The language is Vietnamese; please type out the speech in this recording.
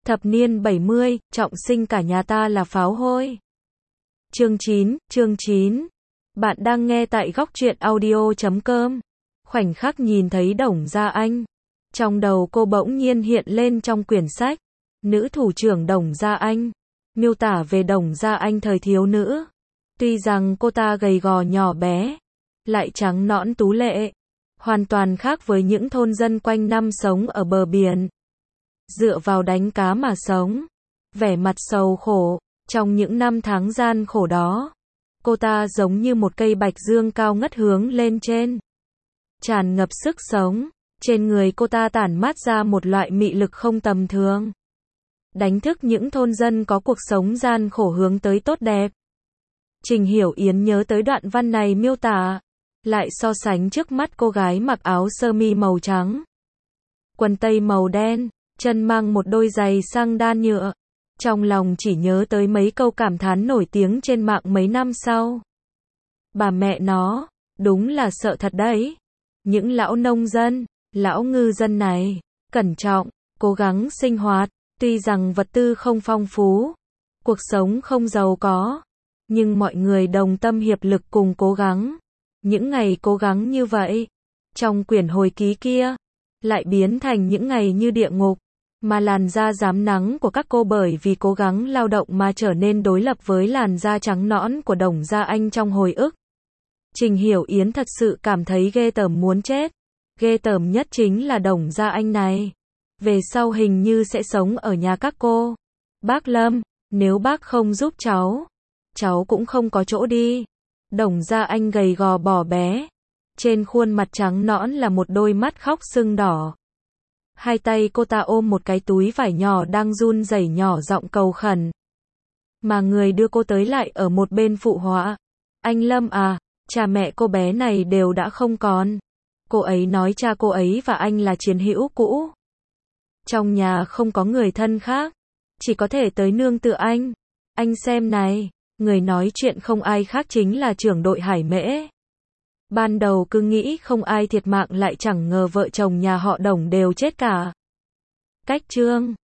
Thập niên 70, trọng sinh cả nhà ta là pháo hôi. Chương 9. Bạn đang nghe tại góc truyện audio.com. Khoảnh khắc nhìn thấy Đồng Gia Anh, trong đầu cô bỗng nhiên hiện lên trong quyển sách Nữ thủ trưởng Đồng Gia Anh, miêu tả về Đồng Gia Anh thời thiếu nữ. Tuy rằng cô ta gầy gò nhỏ bé, lại trắng nõn tú lệ, hoàn toàn khác với những thôn dân quanh năm sống ở bờ biển, dựa vào đánh cá mà sống, vẻ mặt sầu khổ. Trong những năm tháng gian khổ đó, cô ta giống như một cây bạch dương cao ngất hướng lên trên, tràn ngập sức sống. Trên người cô ta tản mát ra một loại mị lực không tầm thường, đánh thức những thôn dân có cuộc sống gian khổ hướng tới tốt đẹp. Trình Hiểu Yến nhớ tới đoạn văn này miêu tả, lại so sánh trước mắt cô gái mặc áo sơ mi màu trắng, quần tây màu đen, chân mang một đôi giày sang đan nhựa. Trong lòng chỉ nhớ tới mấy câu cảm thán nổi tiếng trên mạng mấy năm sau. Bà mẹ nó, đúng là sợ thật đấy. Những lão nông dân, lão ngư dân này, cẩn trọng, cố gắng sinh hoạt, tuy rằng vật tư không phong phú, cuộc sống không giàu có, nhưng mọi người đồng tâm hiệp lực cùng cố gắng. Những ngày cố gắng như vậy, trong quyển hồi ký kia, lại biến thành những ngày như địa ngục, mà làn da rám nắng của các cô bởi vì cố gắng lao động mà trở nên đối lập với làn da trắng nõn của Đồng Gia Anh trong hồi ức. Trình Hiểu Yến thật sự cảm thấy ghê tởm muốn chết. Ghê tởm nhất chính là Đồng Gia Anh này, về sau hình như sẽ sống ở nhà các cô. Bác Lâm, nếu bác không giúp cháu cũng không có chỗ đi. Đồng Gia Anh gầy gò bỏ bé, trên khuôn mặt trắng nõn là một đôi mắt khóc sưng đỏ. Hai tay cô ta ôm một cái túi vải nhỏ đang run rẩy, nhỏ giọng cầu khẩn. Mà người đưa cô tới lại ở một bên phụ họa. Anh Lâm à, cha mẹ cô bé này đều đã không còn. Cô ấy nói cha cô ấy và anh là chiến hữu cũ. Trong nhà không có người thân khác, chỉ có thể tới nương tựa anh. Anh xem này, người nói chuyện không ai khác chính là trưởng đội Hải Mễ. Ban đầu cứ nghĩ không ai thiệt mạng, lại chẳng ngờ vợ chồng nhà họ Đồng đều chết cả. Cách chương